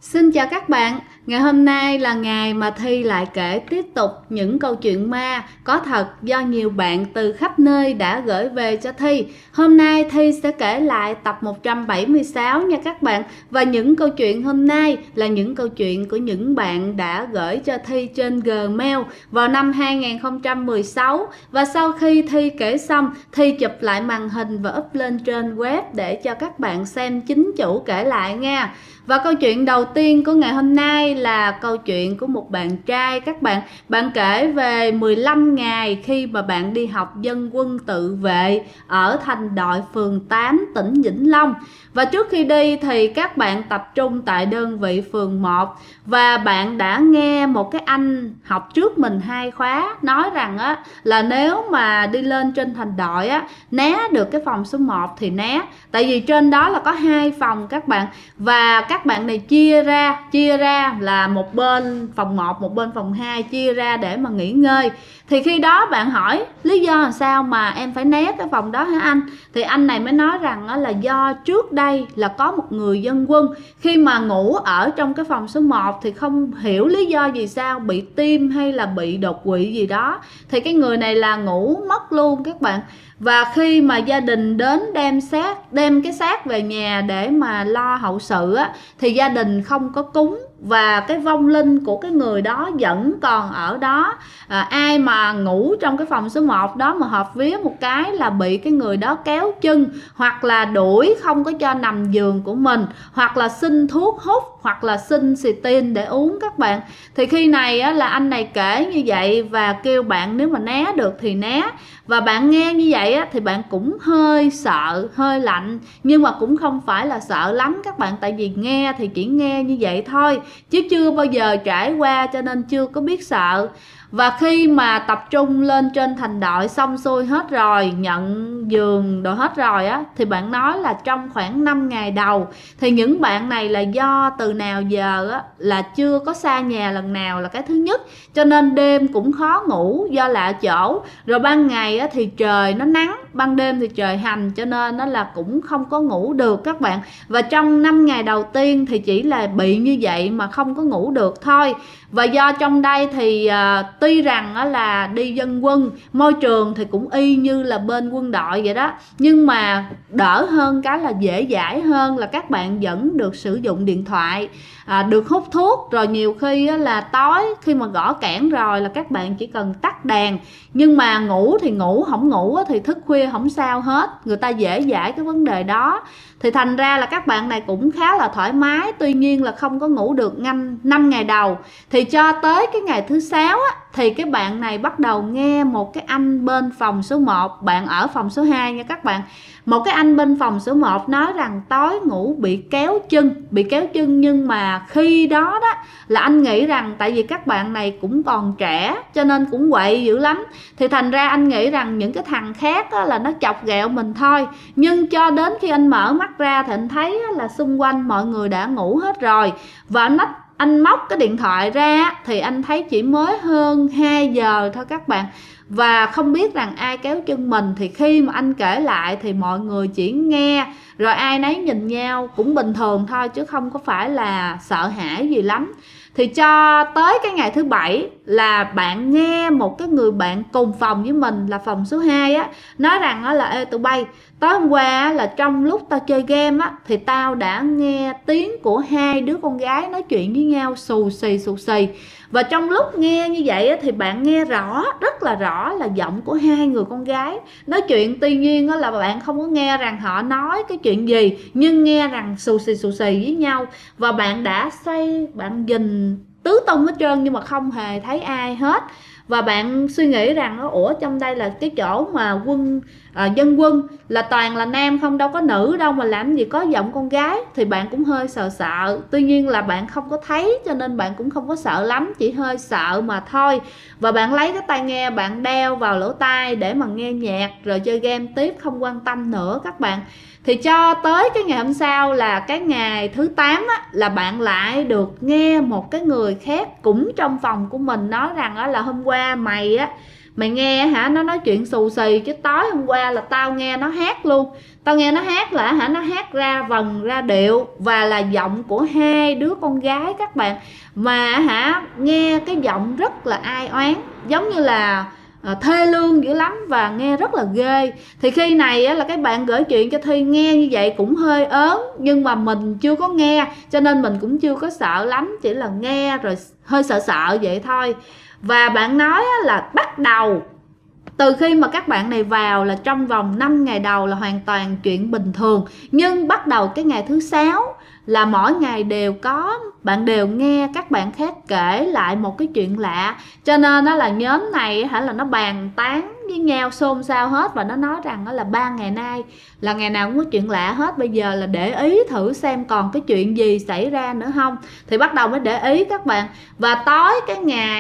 Xin chào các bạn, ngày hôm nay là ngày mà Thi lại kể tiếp tục những câu chuyện ma có thật do nhiều bạn từ khắp nơi đã gửi về cho Thi. Hôm nay Thi sẽ kể lại tập 176 nha các bạn. Và những câu chuyện hôm nay là những câu chuyện của những bạn đã gửi cho Thi trên Gmail vào năm 2016. Và sau khi Thi kể xong, Thi chụp lại màn hình và up lên trên web để cho các bạn xem chính chủ kể lại nha. Và câu chuyện đầu tiên của ngày hôm nay là câu chuyện của một bạn trai các bạn. Bạn kể về 15 ngày khi mà bạn đi học dân quân tự vệ ở Thành Đội phường 8 tỉnh Vĩnh Long. Và trước khi đi thì các bạn tập trung tại đơn vị phường 1 và bạn đã nghe một cái anh học trước mình 2 khóa nói rằng á là nếu mà đi lên trên Thành Đội á, né được cái phòng số 1 thì né. Tại vì trên đó là có 2 phòng các bạn, và các bạn này chia ra là một bên phòng 1, một bên phòng 2, chia ra để mà nghỉ ngơi. Thì khi đó bạn hỏi lý do là sao mà em phải né cái phòng đó hả anh? Thì anh này mới nói rằng là do trước đây là có một người dân quân khi mà ngủ ở trong cái phòng số 1 thì không hiểu lý do gì sao bị tim hay là bị đột quỵ gì đó, thì cái người này là ngủ mất luôn các bạn. Và khi mà gia đình đến đem cái xác về nhà để mà lo hậu sự á, thì gia đình không có cúng và cái vong linh của cái người đó vẫn còn ở đó. Ai mà ngủ trong cái phòng số 1 đó mà hợp vía một cái là bị cái người đó kéo chân, hoặc là đuổi không có cho nằm giường của mình, hoặc là xin thuốc hút, hoặc là xin xì tin để uống các bạn. Thì khi này á, là anh này kể như vậy và kêu bạn nếu mà né được thì né. Và bạn nghe như vậy á, thì bạn cũng hơi sợ, hơi lạnh, nhưng mà cũng không phải là sợ lắm các bạn. Tại vì nghe thì chỉ nghe như vậy thôi, chứ chưa bao giờ trải qua cho nên chưa có biết sợ. Và khi mà tập trung lên trên Thành Đội xong xuôi hết rồi, nhận giường đồ hết rồi á, thì bạn nói là trong khoảng 5 ngày đầu thì những bạn này là do từ nào giờ á là chưa có xa nhà lần nào là cái thứ nhất, cho nên đêm cũng khó ngủ do lạ chỗ. Rồi ban ngày á thì trời nó nắng, ban đêm thì trời hành, cho nên nó là cũng không có ngủ được các bạn. Và trong 5 ngày đầu tiên thì chỉ là bị như vậy mà không có ngủ được thôi. Và do trong đây thì tuy rằng là đi dân quân, môi trường thì cũng y như là bên quân đội vậy đó, nhưng mà đỡ hơn cái là dễ dãi hơn là các bạn vẫn được sử dụng điện thoại, được hút thuốc. Rồi nhiều khi là tối khi mà gõ kẽn rồi là các bạn chỉ cần tắt đèn, nhưng mà ngủ thì ngủ, không ngủ thì thức khuya không sao hết, người ta dễ dãi cái vấn đề đó. Thì thành ra là các bạn này cũng khá là thoải mái. Tuy nhiên là không có ngủ được 5 ngày đầu. Thì cho tới cái ngày thứ 6 á, thì cái bạn này bắt đầu nghe một cái anh bên phòng số 1, bạn ở phòng số 2 nha các bạn. Một cái anh bên phòng số 1 nói rằng tối ngủ bị kéo chân, nhưng mà khi đó đó là anh nghĩ rằng tại vì các bạn này cũng còn trẻ cho nên cũng quậy dữ lắm, thì thành ra anh nghĩ rằng những cái thằng khác là nó chọc ghẹo mình thôi. Nhưng cho đến khi anh mở mắt ra thì anh thấy là xung quanh mọi người đã ngủ hết rồi. Và anh móc cái điện thoại ra thì anh thấy chỉ mới hơn 2 giờ thôi các bạn, và không biết rằng ai kéo chân mình. Thì khi mà anh kể lại thì mọi người chỉ nghe rồi ai nấy nhìn nhau cũng bình thường thôi, chứ không có phải là sợ hãi gì lắm. Thì cho tới cái ngày thứ 7 là bạn nghe một cái người bạn cùng phòng với mình là phòng số 2 á, nói rằng là ê tụi bay, tối hôm qua là trong lúc tao chơi game á thì tao đã nghe tiếng của 2 đứa con gái nói chuyện với nhau xù xì. Và trong lúc nghe như vậy á, thì bạn nghe rõ, rất là rõ là giọng của 2 người con gái nói chuyện. Tuy nhiên á, là bạn không có nghe rằng họ nói cái chuyện gì, nhưng nghe rằng xù xì với nhau. Và bạn đã xoay, bạn nhìn tứ tung hết trơn nhưng mà không hề thấy ai hết. Và bạn suy nghĩ rằng ủa trong đây là cái chỗ mà dân quân là toàn là nam không, đâu có nữ đâu mà làm gì có giọng con gái. Thì bạn cũng hơi sợ. Tuy nhiên là bạn không có thấy cho nên bạn cũng không có sợ lắm, chỉ hơi sợ mà thôi. Và bạn lấy cái tai nghe bạn đeo vào lỗ tai để mà nghe nhạc rồi chơi game tiếp, không quan tâm nữa các bạn. Thì cho tới cái ngày hôm sau là cái ngày thứ 8 á, là bạn lại được nghe một cái người khác cũng trong phòng của mình nói rằng là hôm qua mày á mày nghe hả, nó nói chuyện xù xì, chứ tối hôm qua là tao nghe nó hát luôn. Tao nghe nó hát là hả, nó hát ra vần ra điệu và là giọng của hai đứa con gái các bạn, mà hả nghe cái giọng rất là ai oán, giống như là thê lương dữ lắm và nghe rất là ghê. Thì khi này á, là các bạn gửi chuyện cho Thi nghe như vậy cũng hơi ớn, nhưng mà mình chưa có nghe cho nên mình cũng chưa có sợ lắm, chỉ là nghe rồi hơi sợ sợ vậy thôi. Và bạn nói á, là bắt đầu từ khi mà các bạn này vào là trong vòng 5 ngày đầu là hoàn toàn chuyện bình thường, nhưng bắt đầu cái ngày thứ 6 là mỗi ngày đều có, bạn đều nghe các bạn khác kể lại một cái chuyện lạ, cho nên đó là nhóm này hả là nó bàn tán với nhau xôn xao hết, và nó nói rằng đó là 3 ngày nay là ngày nào cũng có chuyện lạ hết, bây giờ là để ý thử xem còn cái chuyện gì xảy ra nữa không. Thì bắt đầu mới để ý các bạn. Và tối cái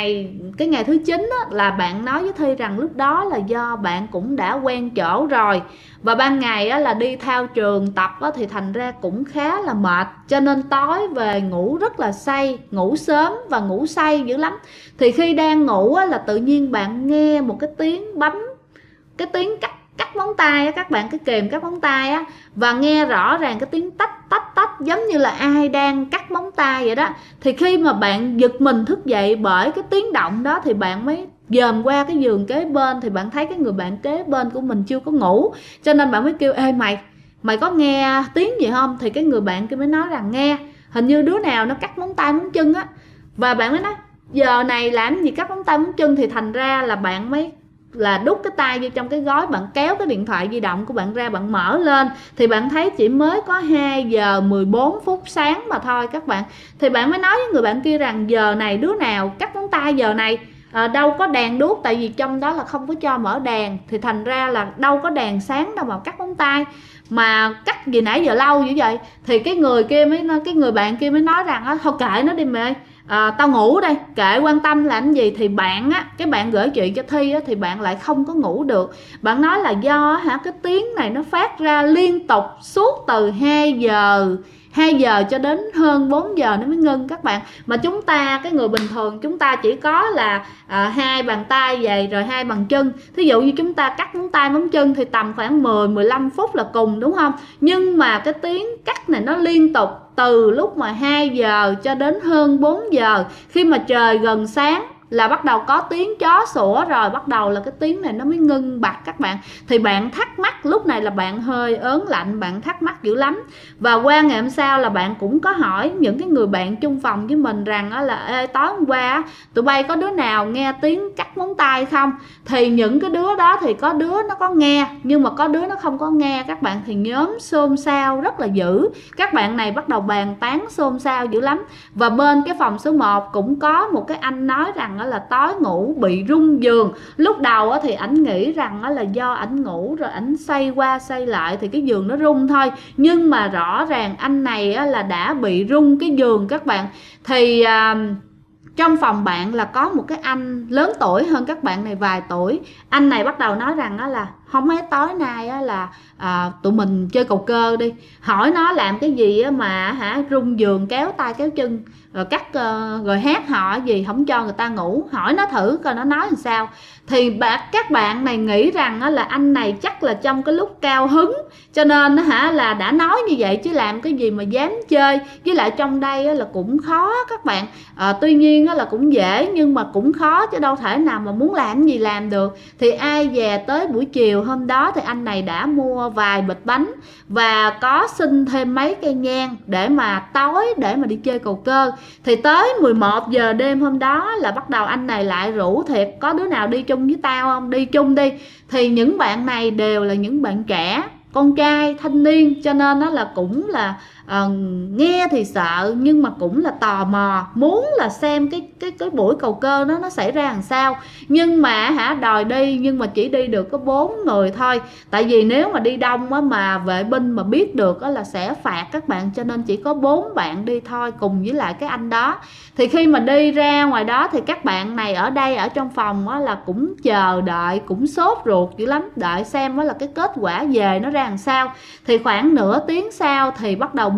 ngày thứ 9 á, là bạn nói với Thi rằng lúc đó là do bạn cũng đã quen chỗ rồi, và ban ngày á, là đi thao trường tập á, thì thành ra cũng khá là mệt, cho nên tối về ngủ rất là say, ngủ sớm và ngủ say dữ lắm. Thì khi đang ngủ á, là tự nhiên bạn nghe một cái tiếng bấm, cái tiếng cắt móng tay á, các bạn, cái kềm cắt móng tay á, và nghe rõ ràng cái tiếng tách tách tách giống như là ai đang cắt móng tay vậy đó. Thì khi mà bạn giật mình thức dậy bởi cái tiếng động đó thì bạn mới dòm qua cái giường kế bên, thì bạn thấy cái người bạn kế bên của mình chưa có ngủ, cho nên bạn mới kêu ê mày có nghe tiếng gì không. Thì cái người bạn kia mới nói rằng nghe, hình như đứa nào nó cắt móng tay móng chân á. Và bạn mới nói giờ này làm gì cắt móng tay móng chân. Thì thành ra là bạn mới là đút cái tay vô trong cái gói, bạn kéo cái điện thoại di động của bạn ra, bạn mở lên thì bạn thấy chỉ mới có 2 giờ 14 phút sáng mà thôi các bạn. Thì bạn mới nói với người bạn kia rằng giờ này đứa nào cắt móng tay giờ này, đâu có đèn đuốc, tại vì trong đó là không có cho mở đèn, thì thành ra là đâu có đèn sáng đâu mà cắt móng tay, mà cắt gì nãy giờ lâu dữ vậy. Thì cái người bạn kia mới nói rằng thôi kệ nó đi mày ơi, tao ngủ đây, kệ quan tâm làm cái gì. Thì bạn á, cái bạn gửi chuyện cho Thi á, thì bạn lại không có ngủ được. Bạn nói là do hả cái tiếng này nó phát ra liên tục suốt từ 2 giờ cho đến hơn 4 giờ nó mới ngưng các bạn. Mà chúng ta, cái người bình thường chúng ta chỉ có là 2 bàn tay vậy rồi 2 bàn chân. Thí dụ như chúng ta cắt móng tay móng chân thì tầm khoảng 10-15 phút là cùng, đúng không? Nhưng mà cái tiếng cắt này nó liên tục từ lúc mà 2 giờ cho đến hơn 4 giờ. Khi mà trời gần sáng là bắt đầu có tiếng chó sủa rồi, bắt đầu là cái tiếng này nó mới ngưng bặt các bạn. Thì bạn thắc mắc, lúc này là bạn hơi ớn lạnh, bạn thắc mắc dữ lắm. Và qua ngày hôm sau là bạn cũng có hỏi những cái người bạn chung phòng với mình rằng là ê, tối hôm qua tụi bay có đứa nào nghe tiếng cắt móng tay không. Thì những cái đứa đó thì có đứa nó có nghe, nhưng mà có đứa nó không có nghe các bạn. Thì nhóm xôn xao rất là dữ, các bạn này bắt đầu bàn tán xôn xao dữ lắm. Và bên cái phòng số 1 cũng có một cái anh nói rằng là tối ngủ bị rung giường. Lúc đầu thì ảnh nghĩ rằng là do ảnh ngủ rồi ảnh xoay qua xoay lại thì cái giường nó rung thôi, nhưng mà rõ ràng anh này là đã bị rung cái giường các bạn. Thì trong phòng bạn là có một cái anh lớn tuổi hơn các bạn này vài tuổi. Anh này bắt đầu nói rằng là không mấy tối nay là tụi mình chơi cầu cơ đi. Hỏi nó làm cái gì mà rung giường kéo tay kéo chân rồi cắt rồi hát họ gì không cho người ta ngủ. Hỏi nó thử coi nó nói làm sao. Thì các bạn này nghĩ rằng là anh này chắc là trong cái lúc cao hứng cho nên là đã nói như vậy, chứ làm cái gì mà dám chơi. Với lại trong đây là cũng khó các bạn. Tuy nhiên là cũng dễ nhưng mà cũng khó, chứ đâu thể nào mà muốn làm gì làm được. Thì ai về tới buổi chiều hôm đó thì anh này đã mua vài bịch bánh và có xin thêm mấy cây nhang để mà tối để mà đi chơi cầu cơ. Thì tới 11 giờ đêm hôm đó là bắt đầu anh này lại rủ thiệt, có đứa nào đi chung với tao không, đi chung đi. Thì những bạn này đều là những bạn trẻ, con trai thanh niên, cho nên nó là cũng là nghe thì sợ nhưng mà cũng là tò mò, muốn là xem cái buổi cầu cơ nó xảy ra làm sao. Nhưng mà đòi đi nhưng mà chỉ đi được có 4 người thôi, tại vì nếu mà đi đông mà vệ binh mà biết được là sẽ phạt các bạn, cho nên chỉ có 4 bạn đi thôi cùng với lại cái anh đó. Thì khi mà đi ra ngoài đó thì các bạn này ở đây ở trong phòng là cũng chờ đợi, cũng sốt ruột dữ lắm, đợi xem là cái kết quả về nó ra làm sao. Thì khoảng nửa tiếng sau thì bắt đầu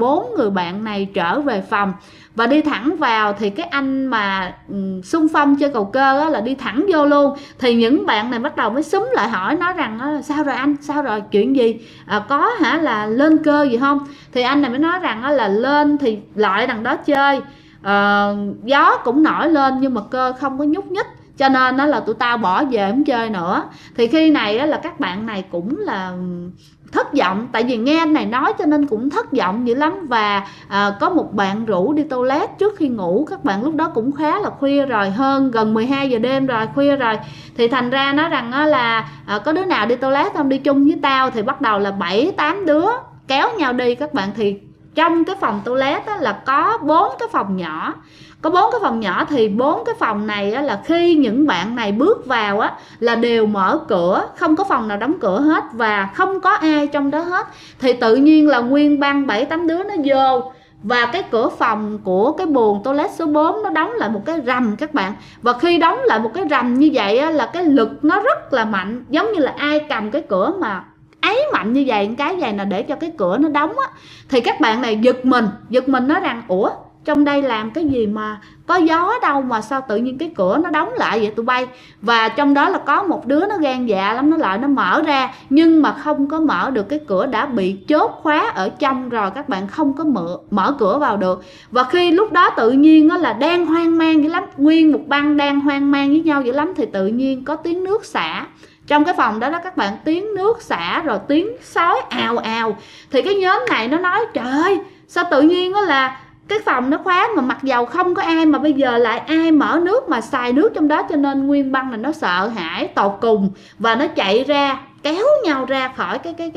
4 người bạn này trở về phòng và đi thẳng vào. Thì cái anh mà xung phong chơi cầu cơ á, là đi thẳng vô luôn. Thì những bạn này bắt đầu mới xúm lại hỏi nói rằng sao rồi anh, sao rồi, chuyện gì, có hả, là lên cơ gì không? Thì anh này mới nói rằng là lên thì loại đằng đó chơi, gió cũng nổi lên nhưng mà cơ không có nhúc nhích, cho nên đó là tụi tao bỏ về không chơi nữa. Thì khi này là các bạn này cũng là thất vọng, tại vì nghe anh này nói cho nên cũng thất vọng dữ lắm. Và có một bạn rủ đi toilet trước khi ngủ. Các bạn lúc đó cũng khá là khuya rồi, hơn gần 12 giờ đêm rồi, khuya rồi. Thì thành ra nói rằng là có đứa nào đi toilet không, đi chung với tao. Thì bắt đầu là 7-8 đứa kéo nhau đi các bạn. Thì trong cái phòng toilet là có 4 cái phòng nhỏ. Có 4 cái phòng nhỏ thì 4 cái phòng này là khi những bạn này bước vào là đều mở cửa, không có phòng nào đóng cửa hết và không có ai trong đó hết. Thì tự nhiên là nguyên băng 7-8 đứa nó vô, và cái cửa phòng của cái buồng toilet số 4 nó đóng lại một cái rầm các bạn. Và khi đóng lại một cái rầm như vậy là cái lực nó rất là mạnh, giống như là ai cầm cái cửa mà ấy mạnh như vậy, cái vậy là để cho cái cửa nó đóng á. Thì các bạn này giật mình nói rằng ủa, trong đây làm cái gì mà có gió đâu mà sao tự nhiên cái cửa nó đóng lại vậy tụi bay. Và trong đó là có một đứa nó gan dạ lắm, nó lại nó mở ra nhưng mà không có mở được, cái cửa đã bị chốt khóa ở trong rồi, các bạn không có mở cửa vào được. Và khi lúc đó tự nhiên là đang hoang mang dữ lắm, nguyên một băng đang hoang mang với nhau dữ lắm, thì tự nhiên có tiếng nước xả trong cái phòng đó các bạn, tiếng nước xả rồi tiếng sói ào ào. Thì cái nhóm này nó nói trời ơi, sao tự nhiên là cái phòng nó khóa mà mặc dầu không có ai mà bây giờ lại ai mở nước mà xài nước trong đó. Cho nên nguyên băng là nó sợ hãi tột cùng và nó chạy ra kéo nhau ra khỏi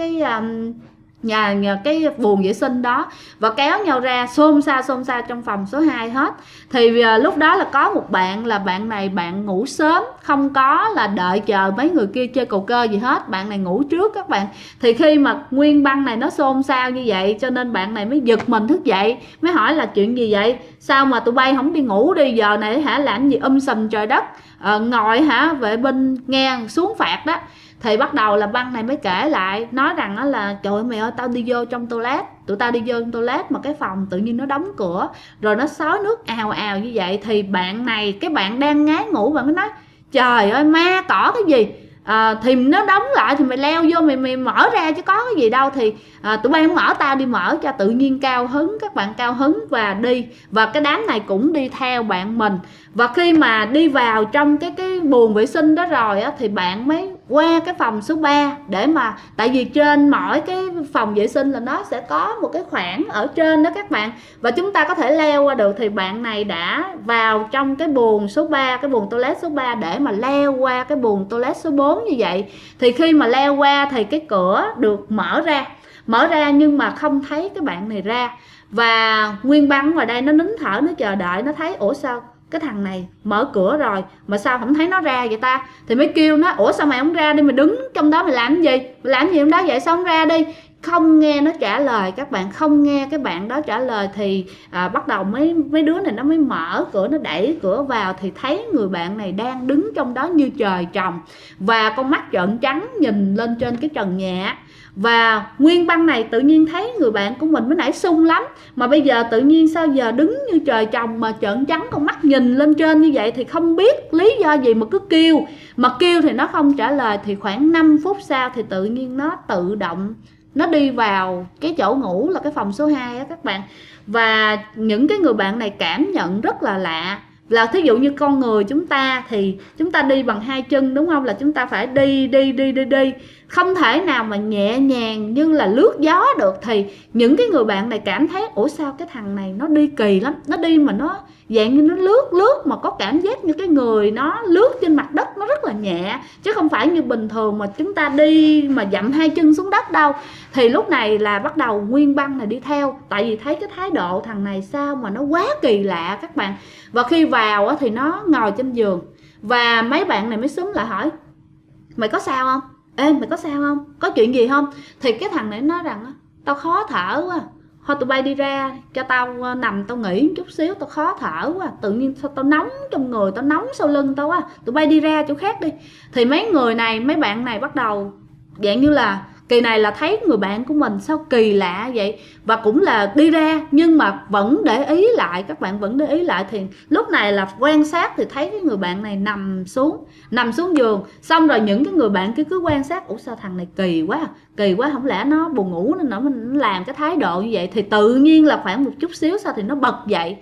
cái buồng vệ sinh đó và kéo nhau ra xôn xao trong phòng số 2 hết. Thì lúc đó là có một bạn là bạn này bạn ngủ sớm, không có là đợi chờ mấy người kia chơi cầu cơ gì hết, bạn này ngủ trước các bạn. Thì khi mà nguyên băng này nó xôn xao như vậy cho nên bạn này mới giật mình thức dậy, mới hỏi là chuyện gì vậy, sao mà tụi bay không đi ngủ đi, giờ này hả làm gì sùm trời đất, ngồi hả vệ binh nghe xuống phạt đó. Thì bắt đầu là băng này mới kể lại, nói rằng là trời ơi mày ơi, tao đi vô trong toilet, tụi tao đi vô trong toilet mà cái phòng tự nhiên nó đóng cửa rồi nó xối nước ào ào như vậy. Thì bạn này, cái bạn đang ngái ngủ, bạn mới nói trời ơi ma cỏ cái gì, thì nó đóng lại thì mày leo vô mày mở ra chứ có cái gì đâu. Thì tụi bay không mở, tao đi mở cho. Tự nhiên cao hứng, các bạn cao hứng và đi, và cái đám này cũng đi theo bạn mình. Và khi mà đi vào trong cái buồng vệ sinh đó rồi thì bạn mới qua cái phòng số 3 để mà, tại vì trên mỗi cái phòng vệ sinh là nó sẽ có một cái khoảng ở trên đó các bạn, và chúng ta có thể leo qua được. Thì bạn này đã vào trong cái buồng số 3, cái buồng toilet số 3 để mà leo qua cái buồng toilet số 4 như vậy. Thì khi mà leo qua thì cái cửa được mở ra nhưng mà không thấy cái bạn này ra. Và nguyên băng ngoài đây nó nín thở, nó chờ đợi, nó thấy ủa sao cái thằng này mở cửa rồi mà sao không thấy nó ra vậy ta. Thì mới kêu nó ủa sao mày không ra đi, mày đứng trong đó mày làm gì, trong đó vậy, sao không ra đi. Không nghe nó trả lời các bạn, không nghe cái bạn đó trả lời. Thì bắt đầu mấy đứa này nó mới mở cửa, nó đẩy cửa vào thì thấy người bạn này đang đứng trong đó như trời trồng, và con mắt trợn trắng nhìn lên trên cái trần nhà. Và nguyên băng này tự nhiên thấy người bạn của mình mới nãy sung lắm, mà bây giờ tự nhiên sao giờ đứng như trời trồng mà trợn trắng con mắt nhìn lên trên như vậy. Thì không biết lý do gì mà cứ kêu, mà kêu thì nó không trả lời. Thì khoảng 5 phút sau thì tự nhiên nó tự động nó đi vào cái chỗ ngủ là cái phòng số 2 á các bạn. Và những cái người bạn này cảm nhận rất là lạ, là thí dụ như con người chúng ta thì chúng ta đi bằng 2 chân đúng không, là chúng ta phải đi, không thể nào mà nhẹ nhàng như là lướt gió được. Thì những cái người bạn này cảm thấy ủa sao cái thằng này nó đi kỳ lắm, nó đi mà nó dạng như nó lướt mà có cảm giác như cái người nó lướt trên mặt đất, nó rất là nhẹ, chứ không phải như bình thường mà chúng ta đi mà dậm 2 chân xuống đất đâu. Thì lúc này là bắt đầu nguyên băng này đi theo, tại vì thấy cái thái độ thằng này sao mà nó quá kỳ lạ các bạn. Và khi vào thì nó ngồi trên giường, và mấy bạn này mới xúm lại hỏi mày có sao không, ê mày có sao không, có chuyện gì không. Thì cái thằng này nói rằng tao khó thở quá, thôi tụi bay đi ra cho tao nằm tao nghỉ chút xíu, tao khó thở quá, tự nhiên sao tao nóng trong người, tao nóng sau lưng tao quá, tụi bay đi ra chỗ khác đi. Thì mấy bạn này bắt đầu dạng như là Kỳ này là thấy người bạn của mình sao kỳ lạ vậy, và cũng là đi ra nhưng mà vẫn để ý lại, các bạn vẫn để ý lại. Thì lúc này là quan sát thì thấy cái người bạn này nằm xuống giường. Xong rồi những cái người bạn kia cứ quan sát, ủa sao thằng này kỳ quá, không lẽ nó buồn ngủ nên nó làm cái thái độ như vậy. Thì tự nhiên là khoảng một chút xíu sau thì nó bật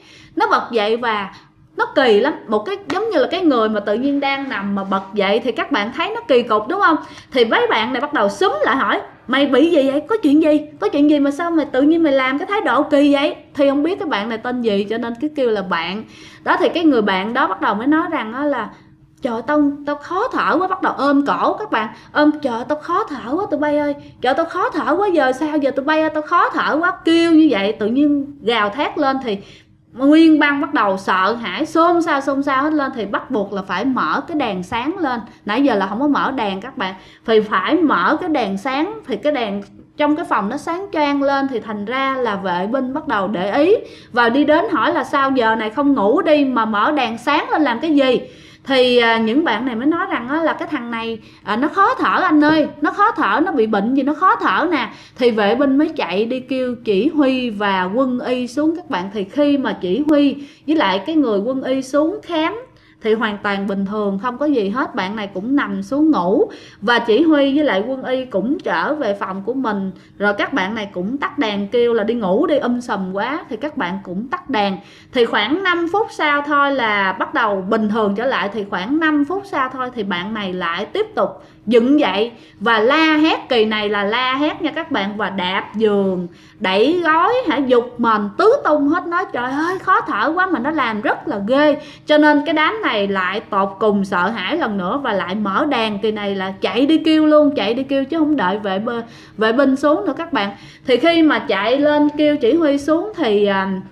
dậy và nó kỳ lắm, một cái giống như là cái người mà tự nhiên đang nằm mà bật dậy thì các bạn thấy nó kỳ cục đúng không. Thì mấy bạn này bắt đầu xúm lại hỏi mày bị gì vậy, có chuyện gì mà sao mày tự nhiên mày làm cái thái độ kỳ vậy. Thì không biết cái bạn này tên gì cho nên cứ kêu là bạn đó. Thì cái người bạn đó bắt đầu mới nói rằng đó là trời tao khó thở quá, bắt đầu ôm cổ các bạn, trời tao khó thở quá tụi bay ơi, trời tao khó thở quá, giờ sao giờ tụi bay ơi, tao khó thở quá, kêu như vậy tự nhiên gào thét lên. Thì nguyên bang bắt đầu sợ hãi, xôn xao hết lên. Thì bắt buộc là phải mở cái đèn sáng lên, nãy giờ là không có mở đèn các bạn, thì phải mở cái đèn sáng. Thì cái đèn trong cái phòng nó sáng choang lên, thì thành ra là vệ binh bắt đầu để ý và đi đến hỏi là sao giờ này không ngủ đi mà mở đèn sáng lên làm cái gì. Thì những bạn này mới nói rằng là cái thằng này nó khó thở anh ơi, nó khó thở, nó bị bệnh gì nó khó thở nè. Thì vệ binh mới chạy đi kêu chỉ huy và quân y xuống các bạn. Thì khi mà chỉ huy với lại cái người quân y xuống khám thì hoàn toàn bình thường, không có gì hết, bạn này cũng nằm xuống ngủ. Và chỉ huy với lại quân y cũng trở về phòng của mình, rồi các bạn này cũng tắt đèn, kêu là đi ngủ đi, sùm quá. Thì các bạn cũng tắt đèn. Thì khoảng 5 phút sau thôi là bắt đầu bình thường trở lại. Thì khoảng 5 phút sau thôi thì bạn này lại tiếp tục dựng dậy và la hét. Kỳ này là la hét nha các bạn, và đạp giường, đẩy gối, giục mền tứ tung hết, nói trời ơi khó thở quá, mà nó làm rất là ghê. Cho nên cái đám này lại tột cùng sợ hãi lần nữa và lại mở đèn. Kỳ này là chạy đi kêu luôn, chạy đi kêu chứ không đợi vệ binh xuống nữa các bạn. Thì khi mà chạy lên kêu chỉ huy xuống thì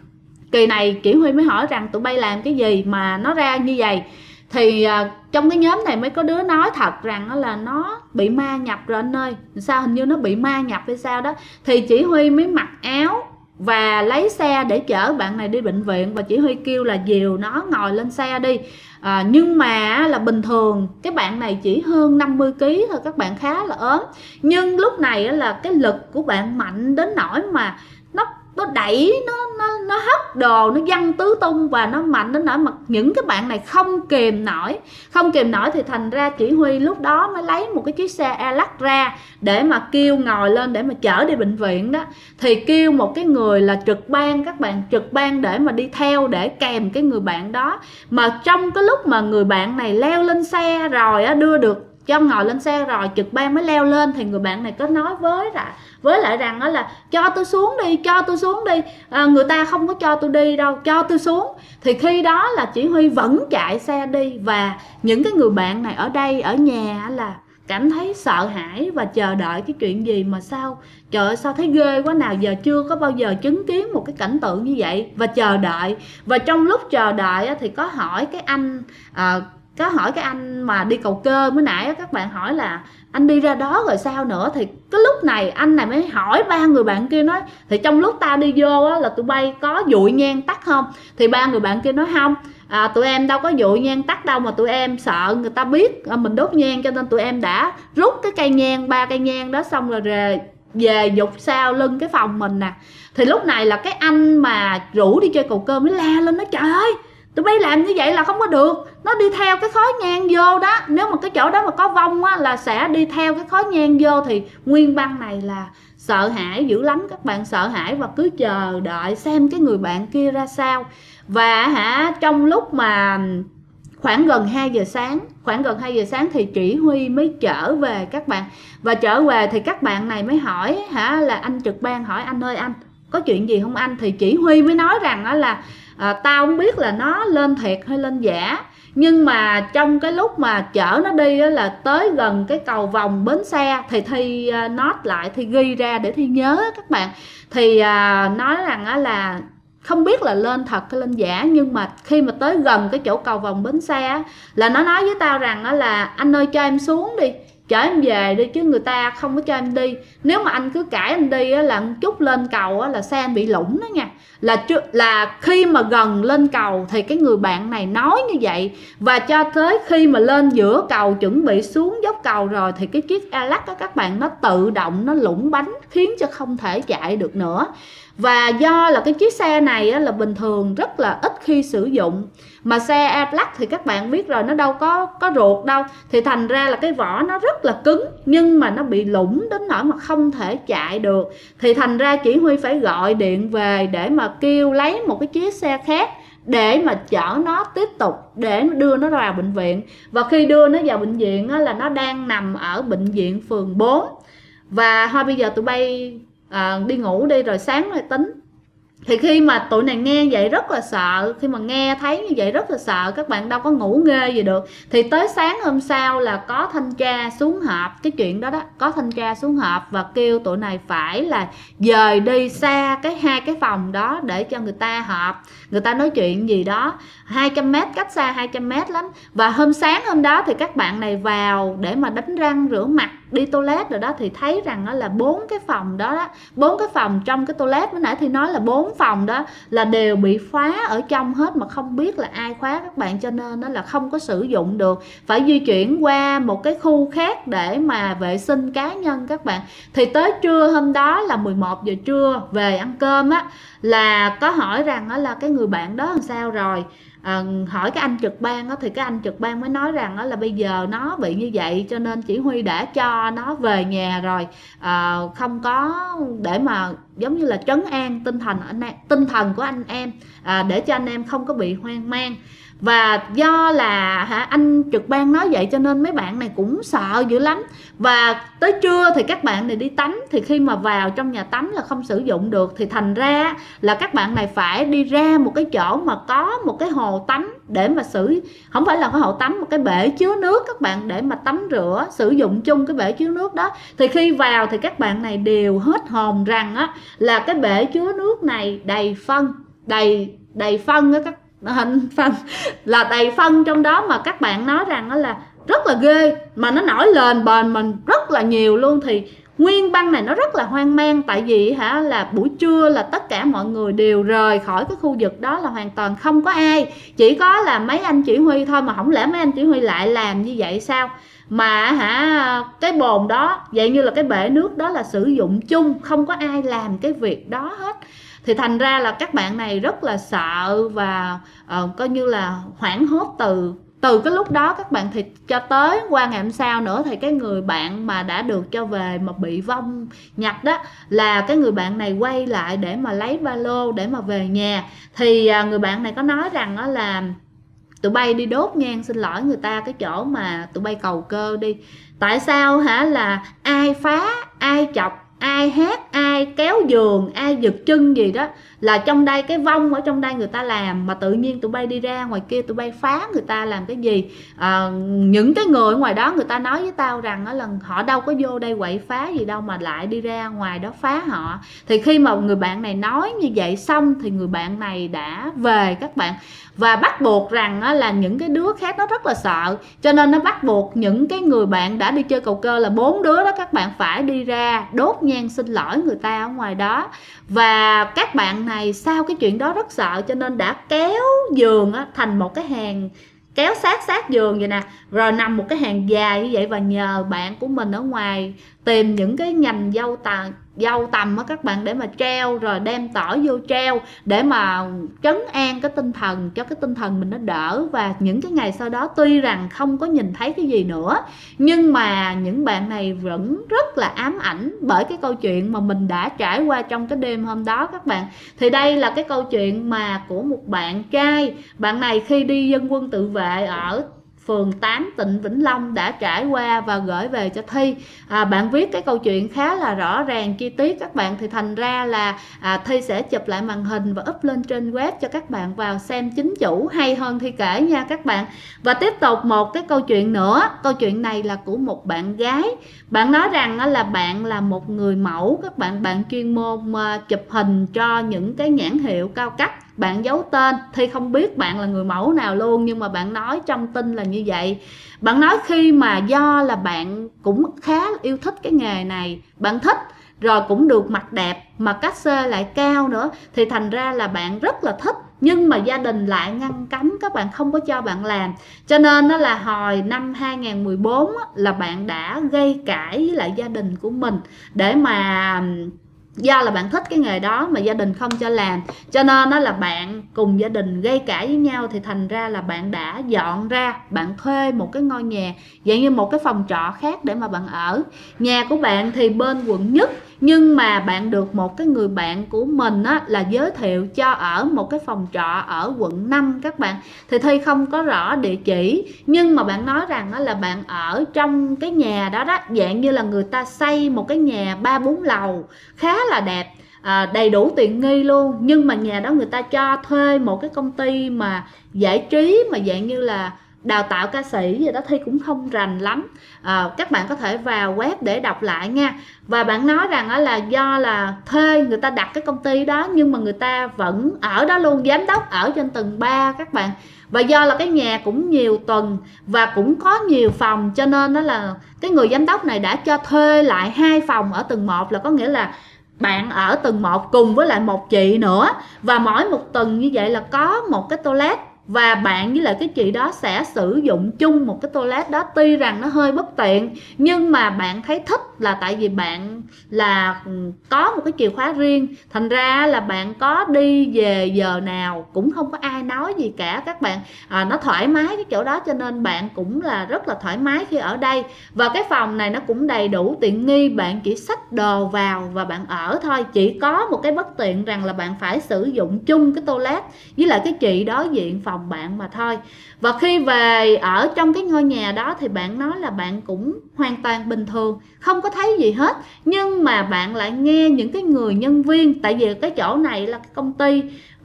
kỳ này chỉ huy mới hỏi rằng tụi bay làm cái gì mà nó ra như vậy. Thì trong cái nhóm này mới có đứa nói thật rằng là nó bị ma nhập rồi anh ơi, sao hình như nó bị ma nhập hay sao đó. Thì chỉ huy mới mặc áo và lấy xe để chở bạn này đi bệnh viện, và chỉ huy kêu là dìu nó ngồi lên xe đi. Nhưng mà là bình thường cái bạn này chỉ hơn 50 kg thôi các bạn, khá là ốm. Nhưng lúc này là cái lực của bạn mạnh đến nỗi mà nó đẩy, nó hất đồ, nó văng tứ tung, và nó mạnh đến nỗi mà những cái bạn này không kìm nổi. Thì thành ra chỉ huy lúc đó mới lấy một cái chiếc xe Alex ra để mà kêu ngồi lên để mà chở đi bệnh viện đó. Thì kêu một cái người là trực ban các bạn, trực ban để mà đi theo để kèm cái người bạn đó. Mà trong cái lúc mà người bạn này leo lên xe rồi đưa được cho ngồi lên xe rồi, trực ban mới leo lên, thì người bạn này có nói với lại rằng là cho tôi xuống đi, người ta không có cho tôi đi đâu, cho tôi xuống. Thì khi đó là chỉ huy vẫn chạy xe đi, và những cái người bạn này ở đây ở nhà là cảm thấy sợ hãi và chờ đợi cái chuyện gì mà sao, trời ơi sao thấy ghê quá, nào giờ chưa có bao giờ chứng kiến một cái cảnh tượng như vậy, và chờ đợi. Và trong lúc chờ đợi thì có hỏi cái anh mà đi cầu cơ mới nãy các bạn, hỏi là anh đi ra đó rồi sao nữa. Thì cái lúc này anh này mới hỏi ba người bạn kia, nói thì trong lúc ta đi vô là tụi bay có dụi nhang tắt không. Thì ba người bạn kia nói không, tụi em đâu có dụi nhang tắt đâu, mà tụi em sợ người ta biết mình đốt nhang, cho nên tụi em đã rút cái cây nhang, 3 cây nhang đó, xong rồi về dục sau lưng cái phòng mình nè. Thì lúc này là cái anh mà rủ đi chơi cầu cơ mới la lên, nói trời ơi tụi bay làm như vậy là không có được, nó đi theo cái khói nhang vô đó, nếu mà cái chỗ đó mà có vong là sẽ đi theo cái khói nhang vô. Thì nguyên bang này là sợ hãi dữ lắm các bạn, sợ hãi và cứ chờ đợi xem cái người bạn kia ra sao. Và trong lúc mà khoảng gần 2 giờ sáng thì chỉ huy mới trở về các bạn. Và trở về thì các bạn này mới hỏi là anh trực ban hỏi anh ơi anh có chuyện gì không anh. Thì chỉ huy mới nói rằng là tao không biết là nó lên thiệt hay lên giả, nhưng mà trong cái lúc mà chở nó đi là tới gần cái cầu vòng bến xe thì Thi note lại, Thi ghi ra để Thi nhớ các bạn. Thì nói rằng là không biết là lên thật hay lên giả, nhưng mà khi mà tới gần cái chỗ cầu vòng bến xe là nó nói với tao rằng là anh ơi cho em xuống đi, chở em về đi chứ người ta không có cho em đi. Nếu mà anh cứ cãi anh đi á, là một chút lên cầu á, là xe anh bị lủng đó nha. Là khi mà gần lên cầu thì cái người bạn này nói như vậy, và cho tới khi mà lên giữa cầu chuẩn bị xuống dốc cầu rồi thì cái chiếc Hilux đó các bạn, nó tự động nó lủng bánh khiến cho không thể chạy được nữa. Và do là cái chiếc xe này á, là bình thường rất là ít khi sử dụng, mà xe Hilux thì các bạn biết rồi, nó đâu có ruột đâu, thì thành ra là cái vỏ nó rất là cứng, nhưng mà nó bị lủng đến nỗi mà không thể chạy được. Thì thành ra chỉ Huy phải gọi điện về để mà kêu lấy một cái chiếc xe khác để mà chở nó tiếp tục, để đưa nó vào bệnh viện. Và khi đưa nó vào bệnh viện á, là nó đang nằm ở bệnh viện phường 4. Và thôi bây giờ tụi bay đi ngủ đi rồi sáng rồi tính. Thì khi mà tụi này nghe vậy rất là sợ, khi mà nghe thấy như vậy rất là sợ, các bạn đâu có ngủ nghê gì được. Thì tới sáng hôm sau là có thanh tra xuống họp cái chuyện đó đó, có thanh tra xuống họp và kêu tụi này phải là dời đi xa hai cái phòng đó để cho người ta họp, người ta nói chuyện gì đó. 200m, cách xa 200m lắm. Và hôm sáng hôm đó thì các bạn này vào để mà đánh răng rửa mặt, đi toilet rồi đó, thì thấy rằng đó là 4 cái phòng đó, 4 cái phòng trong cái toilet, mới nãy thì nói là 4 phòng đó là đều bị khóa ở trong hết, mà không biết là ai khóa các bạn, cho nên đó là không có sử dụng được, phải di chuyển qua một cái khu khác để mà vệ sinh cá nhân các bạn. Thì tới trưa hôm đó là 11 giờ trưa về ăn cơm á, là có hỏi rằng đó là cái người bạn đó làm sao rồi. Hỏi cái anh trực ban đó, thì cái anh trực ban mới nói rằng đó là bây giờ nó bị như vậy cho nên chỉ Huy đã cho nó về nhà rồi, không có, để mà giống như là trấn an tinh thần của anh em, để cho anh em không có bị hoang mang. Và do là anh trực ban nói vậy cho nên mấy bạn này cũng sợ dữ lắm. Và tới trưa thì các bạn này đi tắm, thì khi mà vào trong nhà tắm là không sử dụng được, thì thành ra là các bạn này phải đi ra một cái chỗ mà có một cái hồ tắm để mà không phải là cái hồ tắm, một cái bể chứa nước các bạn, để mà tắm rửa, sử dụng chung cái bể chứa nước đó. Thì khi vào thì các bạn này đều hết hồn rằng á là cái bể chứa nước này đầy phân, đầy phân á, phân là đầy phân trong đó, mà các bạn nói rằng đó là rất là ghê, mà nó nổi lên bền mình rất là nhiều luôn. Thì nguyên băng này nó rất là hoang mang, tại vì là buổi trưa là tất cả mọi người đều rời khỏi cái khu vực đó, là hoàn toàn không có ai, chỉ có là mấy anh chỉ huy thôi. Mà không lẽ mấy anh chỉ huy lại làm như vậy sao? Mà cái bồn đó, vậy như là cái bể nước đó là sử dụng chung, không có ai làm cái việc đó hết. Thì thành ra là các bạn này rất là sợ và coi như là hoảng hốt từ cái lúc đó các bạn. Thì cho tới qua ngày hôm sau nữa thì cái người bạn mà đã được cho về mà bị vong nhập đó, là cái người bạn này quay lại để mà lấy ba lô để mà về nhà. Thì người bạn này có nói rằng đó là tụi bay đi đốt nhang xin lỗi người ta cái chỗ mà tụi bay cầu cơ đi. Tại sao là ai phá, ai chọc, ai hát, ai kéo giường, ai giật chân gì đó, là trong đây cái vong ở trong đây người ta làm, mà tự nhiên tụi bay đi ra ngoài kia tụi bay phá người ta làm cái gì? Những cái người ngoài đó người ta nói với tao rằng là họ đâu có vô đây quậy phá gì đâu, mà lại đi ra ngoài đó phá họ. Thì khi mà người bạn này nói như vậy xong thì người bạn này đã về các bạn, và bắt buộc rằng là những cái đứa khác nó rất là sợ, cho nên nó bắt buộc những cái người bạn đã đi chơi cầu cơ là 4 đứa đó các bạn phải đi ra đốt nhang xin lỗi người ta ở ngoài đó. Và các bạn này sau cái chuyện đó rất sợ, cho nên đã kéo giường thành một cái hàng, kéo sát giường vậy nè, rồi nằm một cái hàng dài như vậy, và nhờ bạn của mình ở ngoài tìm những cái nhành dâu tằm á các bạn, để mà treo, rồi đem tỏi vô treo để mà trấn an cái tinh thần, cho cái tinh thần mình nó đỡ. Và những cái ngày sau đó tuy rằng không có nhìn thấy cái gì nữa, nhưng mà những bạn này vẫn rất là ám ảnh bởi cái câu chuyện mà mình đã trải qua trong cái đêm hôm đó các bạn. Thì đây là cái câu chuyện mà của một bạn trai, bạn này khi đi dân quân tự vệ ở phường 8 tỉnh Vĩnh Long đã trải qua và gửi về cho Thi. Bạn viết cái câu chuyện khá là rõ ràng chi tiết các bạn, thì thành ra là Thi sẽ chụp lại màn hình và up lên trên web cho các bạn vào xem chính chủ, hay hơn Thi kể nha các bạn. Và tiếp tục một cái câu chuyện nữa, câu chuyện này là của một bạn gái. Bạn nói rằng là bạn là một người mẫu các bạn, bạn chuyên môn chụp hình cho những cái nhãn hiệu cao cấp bạn giấu tên. Thi không biết bạn là người mẫu nào luôn, nhưng mà bạn nói trong tin là như vậy. Bạn nói khi mà do là bạn cũng khá yêu thích cái nghề này, bạn thích rồi cũng được mặt đẹp mà cách xê lại cao nữa, thì thành ra là bạn rất là thích, nhưng mà gia đình lại ngăn cấm các bạn, không có cho bạn làm. Cho nên đó là hồi năm 2014 là bạn đã gây cãi với lại gia đình của mình, để mà do là bạn thích cái nghề đó mà gia đình không cho làm, cho nên đó là bạn cùng gia đình gây cãi với nhau, thì thành ra là bạn đã dọn ra, bạn thuê một cái ngôi nhà dạng như một cái phòng trọ khác để mà bạn ở. Nhà của bạn thì bên quận Nhất, nhưng mà bạn được một cái người bạn của mình á, là giới thiệu cho ở một cái phòng trọ ở quận 5 các bạn. Thì Thi không có rõ địa chỉ, nhưng mà bạn nói rằng là bạn ở trong cái nhà đó đó, dạng như là người ta xây một cái nhà 3-4 lầu khá là đẹp, đầy đủ tiện nghi luôn. Nhưng mà nhà đó người ta cho thuê một cái công ty mà giải trí, mà dạng như là đào tạo ca sĩ gì đó, Thi cũng không rành lắm. Các bạn có thể vào web để đọc lại nha. Và bạn nói rằng là do là thuê người ta đặt cái công ty đó, nhưng mà người ta vẫn ở đó luôn, giám đốc ở trên tầng 3 các bạn. Và do là cái nhà cũng nhiều tầng và cũng có nhiều phòng, cho nên đó là cái người giám đốc này đã cho thuê lại 2 phòng ở tầng 1, là có nghĩa là bạn ở tầng 1 cùng với lại một chị nữa, và mỗi một tầng như vậy là có một cái toilet, và bạn với lại cái chị đó sẽ sử dụng chung một cái toilet đó. Tuy rằng nó hơi bất tiện, nhưng mà bạn thấy thích là tại vì bạn là có một cái chìa khóa riêng, thành ra là bạn có đi về giờ nào cũng không có ai nói gì cả các bạn. Nó thoải mái cái chỗ đó, cho nên bạn cũng là rất là thoải mái khi ở đây. Và cái phòng này nó cũng đầy đủ tiện nghi, bạn chỉ xách đồ vào và bạn ở thôi. Chỉ có một cái bất tiện rằng là bạn phải sử dụng chung cái toilet với lại cái chị đối diện phòng bạn mà thôi. Và khi về ở trong cái ngôi nhà đó thì bạn nói là bạn cũng hoàn toàn bình thường, không có thấy gì hết. Nhưng mà bạn lại nghe những cái người nhân viên, tại vì cái chỗ này là cái công ty,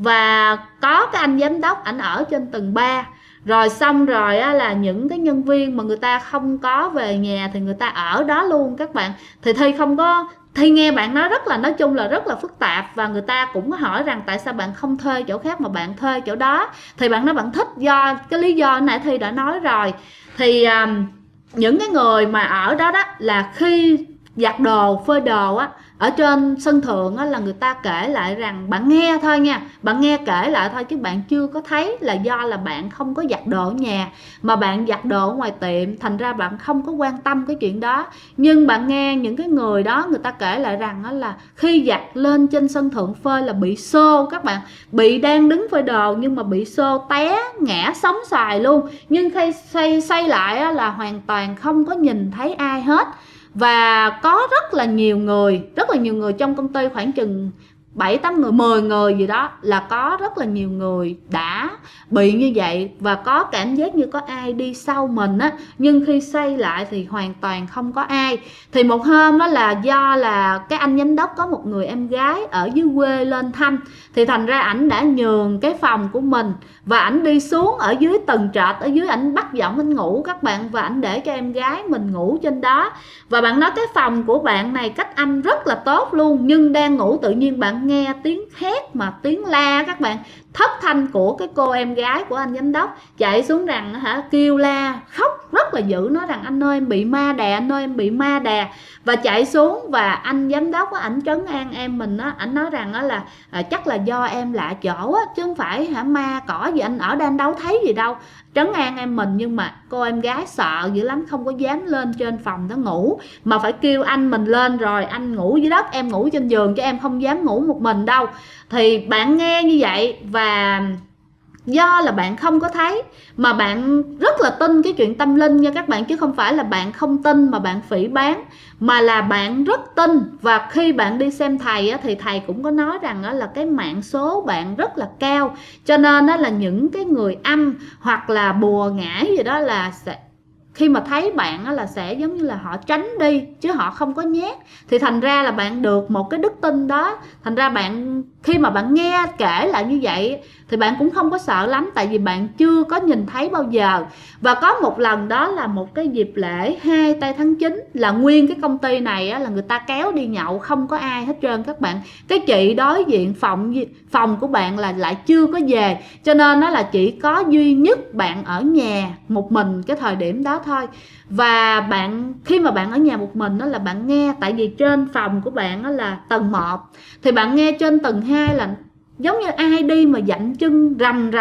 và có cái anh giám đốc ảnh ở trên tầng 3. Rồi xong rồi á, là những cái nhân viên mà người ta không có về nhà thì người ta ở đó luôn các bạn. Thì Thi không có, Thi nghe bạn nói rất là, nói chung là rất là phức tạp. Và người ta cũng có hỏi rằng tại sao bạn không thuê chỗ khác mà bạn thuê chỗ đó. Thì bạn nói bạn thích, do cái lý do nãy Thi đã nói rồi. Thì những cái người mà ở đó đó là khi giặt đồ, phơi đồ á, ở trên sân thượng á, là người ta kể lại rằng, bạn nghe thôi nha, bạn nghe kể lại thôi, chứ bạn chưa có thấy, là do là bạn không có giặt đồ ở nhà mà bạn giặt đồ ở ngoài tiệm, thành ra bạn không có quan tâm cái chuyện đó. Nhưng bạn nghe những cái người đó người ta kể lại rằng á, là khi giặt lên trên sân thượng phơi là bị xô các bạn, bị đang đứng phơi đồ nhưng mà bị xô té ngã sóng xoài luôn. Nhưng khi xoay lại á, là hoàn toàn không có nhìn thấy ai hết. Và có rất là nhiều người trong công ty, khoảng chừng 7-8 người, 10 người gì đó, là có rất là nhiều người đã bị như vậy. Và có cảm giác như có ai đi sau mình á, nhưng khi xoay lại thì hoàn toàn không có ai. Thì một hôm đó là do là cái anh giám đốc có một người em gái ở dưới quê lên thăm, thì thành ra ảnh đã nhường cái phòng của mình, và ảnh đi xuống ở dưới tầng trệt, ở dưới ảnh bắt giọng ảnh ngủ các bạn, và ảnh để cho em gái mình ngủ trên đó. Và bạn nói cái phòng của bạn này cách âm rất là tốt luôn, nhưng đang ngủ tự nhiên bạn nghe tiếng hét mà tiếng la các bạn, thất thanh của cái cô em gái của anh giám đốc, chạy xuống rằng kêu la khóc rất là dữ, nói rằng anh ơi em bị ma đè, anh ơi em bị ma đè. Và chạy xuống, và anh giám đốc ảnh trấn an em mình á, ảnh nói rằng là chắc là do em lạ chỗ á, chứ không phải ma cỏ gì, anh ở đây anh đâu thấy gì đâu, trấn an em mình. Nhưng mà cô em gái sợ dữ lắm, không có dám lên trên phòng đó ngủ, mà phải kêu anh mình lên, rồi anh ngủ dưới đất, em ngủ trên giường, chứ em không dám ngủ một mình đâu. Thì bạn nghe như vậy, và do là bạn không có thấy mà bạn rất là tin cái chuyện tâm linh nha các bạn, chứ không phải là bạn không tin mà bạn phỉ báng, mà là bạn rất tin. Và khi bạn đi xem thầy á, thì thầy cũng có nói rằng á, là cái mạng số bạn rất là cao, cho nên á, là những cái người âm hoặc là bùa ngải gì đó là sẽ khi mà thấy bạn là sẽ giống như là họ tránh đi chứ họ không có nhát. Thì thành ra là bạn được một cái đức tin đó, thành ra bạn khi mà bạn nghe kể lại như vậy thì bạn cũng không có sợ lắm, tại vì bạn chưa có nhìn thấy bao giờ. Và có một lần đó là một cái dịp lễ 2 tây tháng 9 là nguyên cái công ty này là người ta kéo đi nhậu, không có ai hết trơn các bạn. Cái chị đối diện phòng của bạn là lại chưa có về, cho nên nó là chỉ có duy nhất bạn ở nhà một mình cái thời điểm đó thôi. Và bạn khi mà bạn ở nhà một mình đó là bạn nghe, tại vì trên phòng của bạn đó là tầng 1 thì bạn nghe trên tầng 2 là giống như ai đi mà dậm chân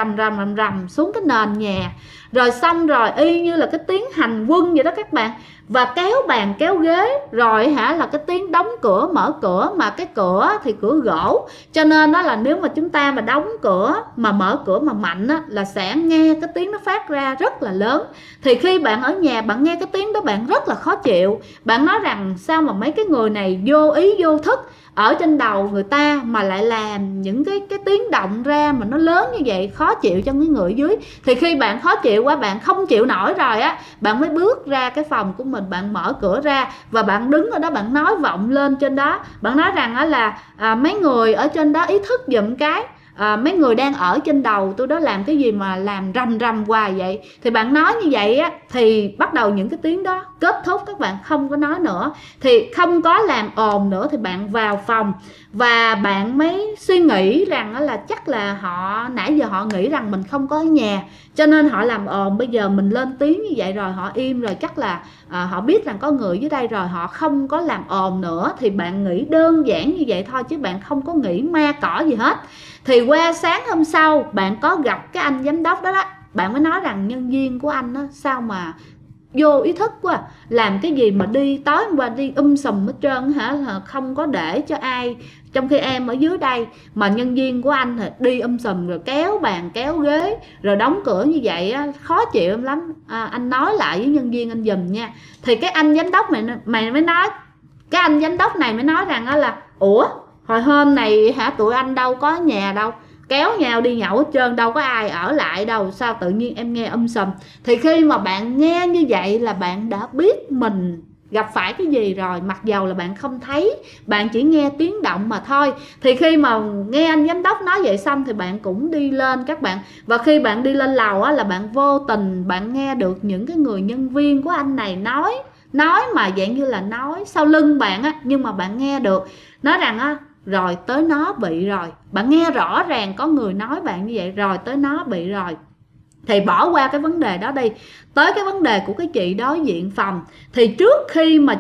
rầm xuống cái nền nhà, rồi xong rồi y như là cái tiếng hành quân vậy đó các bạn. Và kéo bàn kéo ghế, rồi là cái tiếng đóng cửa mở cửa, mà cái cửa thì cửa gỗ, cho nên đó là nếu mà chúng ta mà đóng cửa mà mở cửa mà mạnh á, là sẽ nghe cái tiếng nó phát ra rất là lớn. Thì khi bạn ở nhà bạn nghe cái tiếng đó bạn rất là khó chịu, bạn nói rằng sao mà mấy cái người này vô ý vô thức ở trên đầu người ta mà lại làm những cái tiếng động ra mà nó lớn như vậy, khó chịu cho cái người dưới. Thì khi bạn khó chịu quá, bạn không chịu nổi rồi á, bạn mới bước ra cái phòng của mình, bạn mở cửa ra và bạn đứng ở đó, bạn nói vọng lên trên đó, bạn nói rằng á là mấy người ở trên đó ý thức giùm cái, mấy người đang ở trên đầu tôi đó làm cái gì mà làm rầm hoài vậy. Thì bạn nói như vậy á thì bắt đầu những cái tiếng đó kết thúc, các bạn không có nói nữa, thì không có làm ồn nữa. Thì bạn vào phòng và bạn mới suy nghĩ rằng là chắc là họ nãy giờ họ nghĩ rằng mình không có ở nhà cho nên họ làm ồn, bây giờ mình lên tiếng như vậy rồi họ im rồi, chắc là họ biết rằng có người dưới đây rồi họ không có làm ồn nữa. Thì bạn nghĩ đơn giản như vậy thôi chứ bạn không có nghĩ ma cỏ gì hết. Thì qua sáng hôm sau bạn có gặp cái anh giám đốc đó đó, bạn mới nói rằng nhân viên của anh đó, sao mà vô ý thức quá, làm cái gì mà đi tối hôm qua đi sùm hết trơn hả, không có để cho ai, trong khi em ở dưới đây mà nhân viên của anh đi sùm rồi kéo bàn kéo ghế rồi đóng cửa như vậy á, khó chịu lắm. Anh nói lại với nhân viên anh giùm nha. Thì cái anh giám đốc mày mới nói, cái anh giám đốc này mới nói rằng là ủa hồi hôm này tụi anh đâu có nhà đâu, kéo nhau đi nhậu hết trơn, đâu có ai ở lại đâu, sao tự nhiên em nghe sùm. Thì khi mà bạn nghe như vậy là bạn đã biết mình gặp phải cái gì rồi, mặc dầu là bạn không thấy, bạn chỉ nghe tiếng động mà thôi. Thì khi mà nghe anh giám đốc nói vậy xong thì bạn cũng đi lên các bạn. Và khi bạn đi lên lầu á, là bạn vô tình bạn nghe được những cái người nhân viên của anh này nói mà dạng như là nói sau lưng bạn á, nhưng mà bạn nghe được, nói rằng á rồi tới nó bị rồi. Bạn nghe rõ ràng có người nói bạn như vậy, rồi tới nó bị rồi. Thì bỏ qua cái vấn đề đó đi, tới cái vấn đề của cái chị đối diện phòng. Thì trước khi mà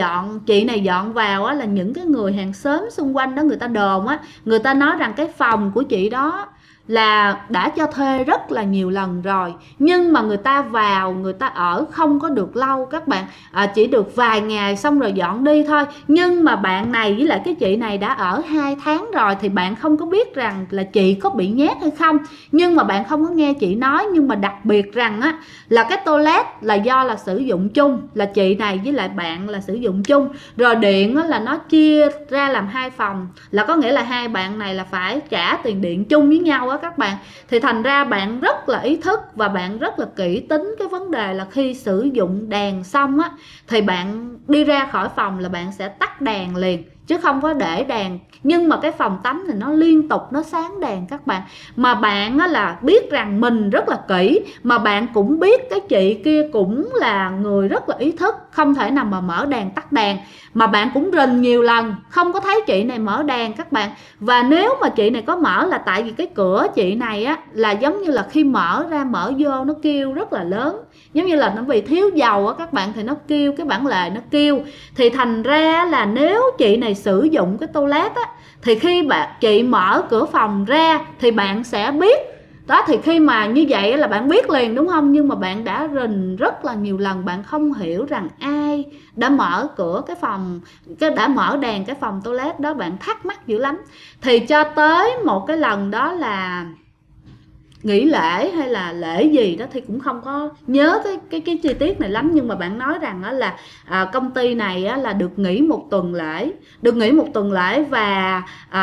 chị này dọn vào á, là những cái người hàng xóm xung quanh đó người ta đồn á, người ta nói rằng cái phòng của chị đó là đã cho thuê rất là nhiều lần rồi, nhưng mà người ta vào người ta ở không có được lâu các bạn, chỉ được vài ngày xong rồi dọn đi thôi. Nhưng mà bạn này với lại cái chị này đã ở 2 tháng rồi, thì bạn không có biết rằng là chị có bị nhát hay không, nhưng mà bạn không có nghe chị nói. Nhưng mà đặc biệt rằng á là cái toilet là do là sử dụng chung, là chị này với lại bạn là sử dụng chung, rồi điện á là nó chia ra làm 2 phòng, là có nghĩa là hai bạn này là phải trả tiền điện chung với nhau á các bạn. Thì thành ra bạn rất là ý thức và bạn rất là kỹ tính cái vấn đề là khi sử dụng đèn xong á thì bạn đi ra khỏi phòng là bạn sẽ tắt đèn liền, chứ không có để đèn. Nhưng mà cái phòng tắm thì nó liên tục nó sáng đèn các bạn. Mà bạn á là biết rằng mình rất là kỹ, mà bạn cũng biết cái chị kia cũng là người rất là ý thức, không thể nào mà mở đèn tắt đèn. Mà bạn cũng rình nhiều lần không có thấy chị này mở đèn các bạn. Và nếu mà chị này có mở là tại vì cái cửa chị này á là giống như là khi mở ra mở vô nó kêu rất là lớn, giống như là nó bị thiếu dầu á các bạn, thì nó kêu, cái bản lề nó kêu. Thì thành ra là nếu chị này sử dụng cái toilet á, thì khi chị mở cửa phòng ra thì bạn sẽ biết đó. Thì khi mà như vậy là bạn biết liền đúng không, nhưng mà bạn đã rình rất là nhiều lần, bạn không hiểu rằng ai đã mở cửa cái phòng, đã mở đèn cái phòng toilet đó, bạn thắc mắc dữ lắm. Thì cho tới một cái lần đó là nghỉ lễ hay là lễ gì đó, thì cũng không có nhớ cái chi tiết này lắm, nhưng mà bạn nói rằng đó là công ty này là được nghỉ một tuần lễ, và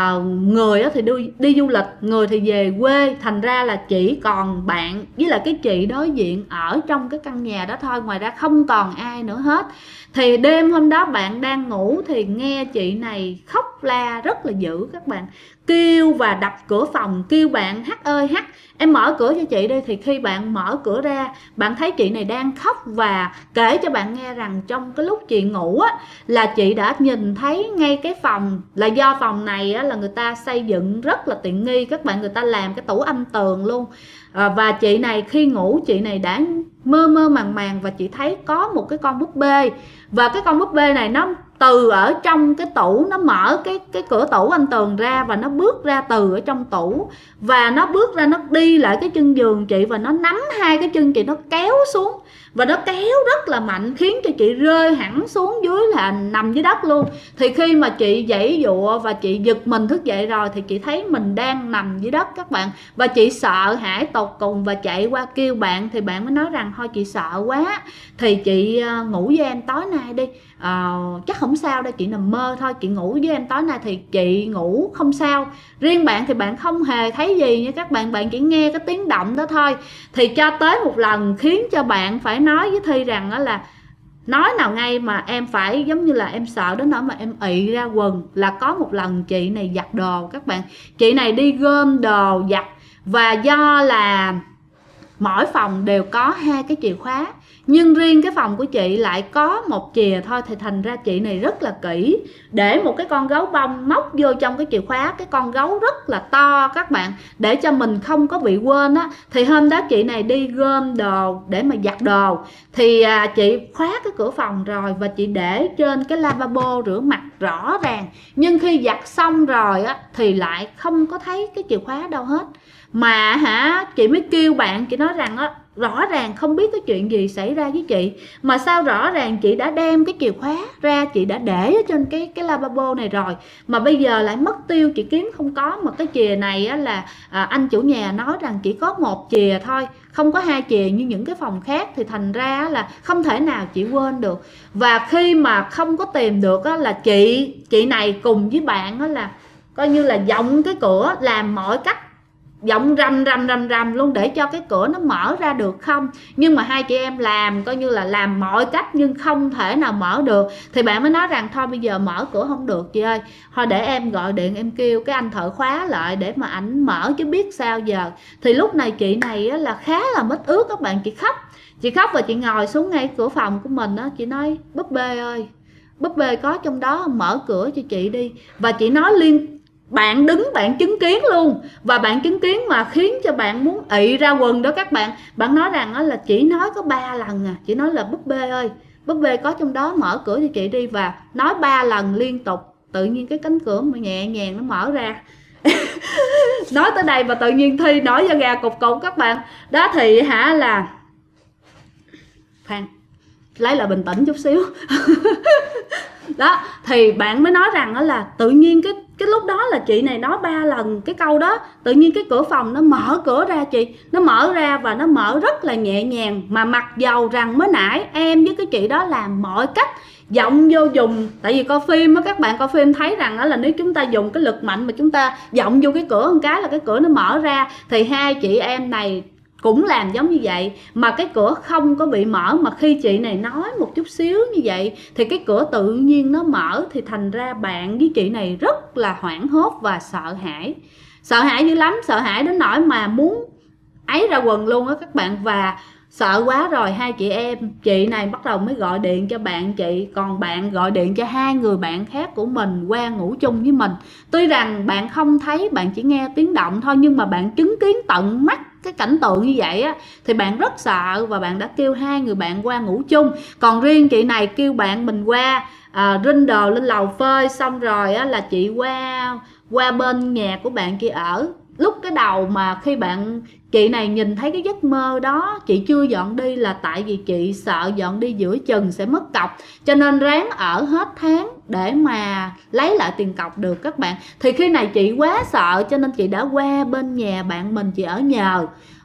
người thì đi du lịch, người thì về quê, thành ra là chỉ còn bạn với lại cái chị đối diện ở trong cái căn nhà đó thôi, ngoài ra không còn ai nữa hết. Thì đêm hôm đó bạn đang ngủ thì nghe chị này khóc la rất là dữ các bạn, kêu và đập cửa phòng, kêu bạn H ơi H, em mở cửa cho chị đi. Thì khi bạn mở cửa ra, bạn thấy chị này đang khóc và kể cho bạn nghe rằng trong cái lúc chị ngủ á, là chị đã nhìn thấy ngay cái phòng, là do phòng này á, là người ta xây dựng rất là tiện nghi các bạn, người ta làm cái tủ âm tường luôn. Và chị này khi ngủ, chị này đã mơ mơ màng màng và chị thấy có một cái con búp bê, và cái con búp bê này nó từ ở trong cái tủ, nó mở cái cửa tủ âm tường ra và nó bước ra từ ở trong tủ, và nó bước ra, nó đi lại cái chân giường chị và nó nắm hai cái chân chị, nó kéo xuống, và nó kéo rất là mạnh khiến cho chị rơi hẳn xuống dưới, là nằm dưới đất luôn. Thì khi mà chị giãy giụa và chị giật mình thức dậy rồi thì chị thấy mình đang nằm dưới đất các bạn, và chị sợ hãi tột cùng và chạy qua kêu bạn. Thì bạn mới nói rằng thôi chị sợ quá thì chị ngủ với em tối nay đi, chắc không sao đâu, chị nằm mơ thôi, chị ngủ với em tối nay. Thì chị ngủ không sao. Riêng bạn thì bạn không hề thấy gì nha các bạn, bạn chỉ nghe cái tiếng động đó thôi. Thì cho tới một lần khiến cho bạn phải nói với Thi rằng đó là nói nào ngay mà em phải giống như là em sợ đến nỗi mà em ị ra quần. Là có một lần chị này giặt đồ các bạn, chị này đi gom đồ giặt, và do là mỗi phòng đều có hai cái chìa khóa, nhưng riêng cái phòng của chị lại có một chìa thôi. Thì thành ra chị này rất là kỹ, để một cái con gấu bông móc vô trong cái chìa khóa, cái con gấu rất là to các bạn, để cho mình không có bị quên á. Thì hôm đó chị này đi gom đồ để mà giặt đồ, thì chị khóa cái cửa phòng rồi, và chị để trên cái lavabo rửa mặt rõ ràng, nhưng khi giặt xong rồi á thì lại không có thấy cái chìa khóa đâu hết. Mà chị mới kêu bạn, chị nói rằng á, rõ ràng không biết cái chuyện gì xảy ra với chị, mà sao rõ ràng chị đã đem cái chìa khóa ra, chị đã để ở trên cái lavabo này rồi, mà bây giờ lại mất tiêu, chị kiếm không có. Mà cái chìa này á là anh chủ nhà nói rằng chỉ có một chìa thôi, không có hai chìa như những cái phòng khác, thì thành ra là không thể nào chị quên được. Và khi mà không có tìm được á, là chị này cùng với bạn á là coi như là giọng cái cửa, làm mọi cách, giọng rầm luôn để cho cái cửa nó mở ra được không. Nhưng mà hai chị em làm coi như là làm mọi cách nhưng không thể nào mở được. Thì bạn mới nói rằng thôi bây giờ mở cửa không được chị ơi, thôi để em gọi điện em kêu cái anh thợ khóa lại để mà ảnh mở chứ biết sao giờ. Thì lúc này chị này á, là khá là mít ướt các bạn, chị khóc và chị ngồi xuống ngay cửa phòng của mình á, chị nói búp bê ơi, búp bê có trong đó, mở cửa cho chị đi. Và chị nói bạn đứng bạn chứng kiến luôn, và bạn chứng kiến mà khiến cho bạn muốn ị ra quần đó các bạn. Bạn nói rằng là chỉ nói có 3 lần à, chị nói là búp bê ơi, búp bê có trong đó, mở cửa cho chị đi, và nói 3 lần liên tục. Tự nhiên cái cánh cửa mà nhẹ nhàng nó mở ra. Nói tới đây mà tự nhiên Thi nổi da gà cục các bạn. Đó thì là khoan, lấy lại bình tĩnh chút xíu. Đó thì bạn mới nói rằng đó là tự nhiên cái lúc đó là chị này nói 3 lần cái câu đó, tự nhiên cái cửa phòng nó mở cửa ra chị, nó mở ra và nó mở rất là nhẹ nhàng. Mà mặc dầu rằng mới nãy em với cái chị đó làm mọi cách, giọng vô dùng, tại vì coi phim á, các bạn coi phim thấy rằng đó là nếu chúng ta dùng cái lực mạnh mà chúng ta giọng vô cái cửa một cái là cái cửa nó mở ra. Thì hai chị em này cũng làm giống như vậy mà cái cửa không có bị mở. Mà khi chị này nói một chút xíu như vậy thì cái cửa tự nhiên nó mở. Thì thành ra bạn với chị này rất là hoảng hốt và sợ hãi dữ lắm, sợ hãi đến nỗi mà muốn ấy ra quần luôn á các bạn. Và sợ quá rồi hai chị em, chị này bắt đầu mới gọi điện cho bạn chị, còn bạn gọi điện cho 2 người bạn khác của mình qua ngủ chung với mình. Tuy rằng bạn không thấy, bạn chỉ nghe tiếng động thôi, nhưng mà bạn chứng kiến tận mắt cái cảnh tượng như vậy á, thì bạn rất sợ và bạn đã kêu 2 người bạn qua ngủ chung. Còn riêng chị này kêu bạn mình qua rinh đồ lên lầu phơi, xong rồi á, là chị qua bên nhà của bạn kia ở. Lúc cái đầu mà khi chị này nhìn thấy cái giấc mơ đó, chị chưa dọn đi là tại vì chị sợ dọn đi giữa chừng sẽ mất cọc, cho nên ráng ở hết tháng để mà lấy lại tiền cọc được các bạn. Thì khi này chị quá sợ cho nên chị đã qua bên nhà bạn mình chị ở nhờ.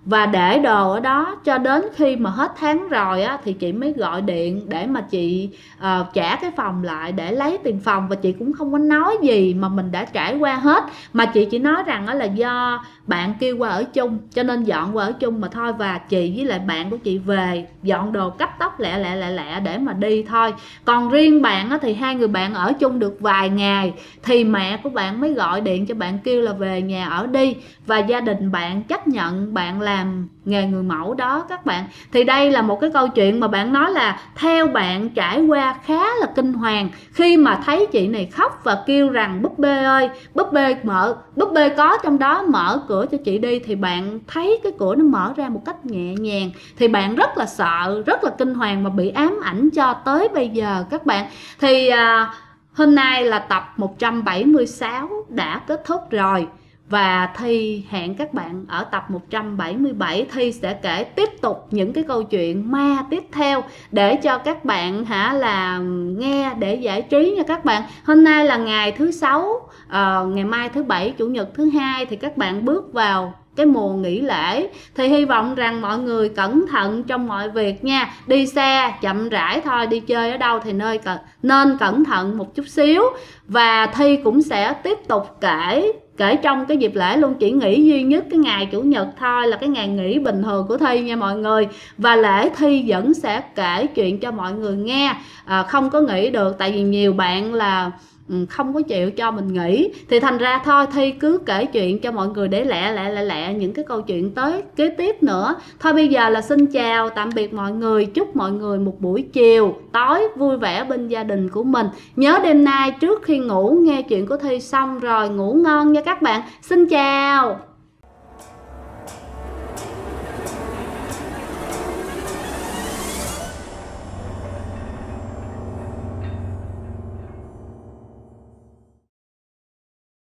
và để đồ ở đó cho đến khi mà hết tháng rồi á, thì chị mới gọi điện để mà chị trả cái phòng lại để lấy tiền phòng. Và chị cũng không có nói gì mà mình đã trải qua hết, mà chị chỉ nói rằng là do bạn kêu qua ở chung cho nên dọn qua ở chung mà thôi. Và chị với lại bạn của chị về dọn đồ cấp tốc lẹ lẹ để mà đi thôi. Còn riêng bạn á, thì hai người bạn ở chung được vài ngày thì mẹ của bạn mới gọi điện cho bạn kêu là về nhà ở đi, và gia đình bạn chấp nhận bạn làm nghề người mẫu đó các bạn. Thì đây là một cái câu chuyện mà bạn nói là theo bạn trải qua khá là kinh hoàng khi mà thấy chị này khóc và kêu rằng búp bê ơi, búp bê có trong đó, mở cửa cho chị đi. Thì bạn thấy cái cửa nó mở ra một cách nhẹ nhàng thì bạn rất là sợ, rất là kinh hoàng và bị ám ảnh cho tới bây giờ các bạn. Thì hôm nay là tập 176 đã kết thúc rồi, và Thi hẹn các bạn ở tập 177. Thi sẽ kể tiếp tục những cái câu chuyện ma tiếp theo để cho các bạn là nghe để giải trí nha các bạn. Hôm nay là ngày thứ Sáu, ngày mai thứ Bảy, Chủ nhật thứ Hai thì các bạn bước vào cái mùa nghỉ lễ. Thì hy vọng rằng mọi người cẩn thận trong mọi việc nha. Đi xe chậm rãi thôi, đi chơi ở đâu thì nên cẩn thận một chút xíu. Và Thi cũng sẽ tiếp tục kể trong cái dịp lễ luôn. Chỉ nghỉ duy nhất cái ngày Chủ nhật thôi là cái ngày nghỉ bình thường của Thi nha mọi người. Và lễ Thi vẫn sẽ kể chuyện cho mọi người nghe, không có nghỉ được tại vì nhiều bạn là không có chịu cho mình nghỉ. Thì thành ra thôi Thi cứ kể chuyện cho mọi người để lẹ những cái câu chuyện tới kế tiếp nữa. Thôi bây giờ là xin chào tạm biệt mọi người. Chúc mọi người một buổi chiều tối vui vẻ bên gia đình của mình. Nhớ đêm nay trước khi ngủ nghe chuyện của Thi xong rồi ngủ ngon nha các bạn. Xin chào.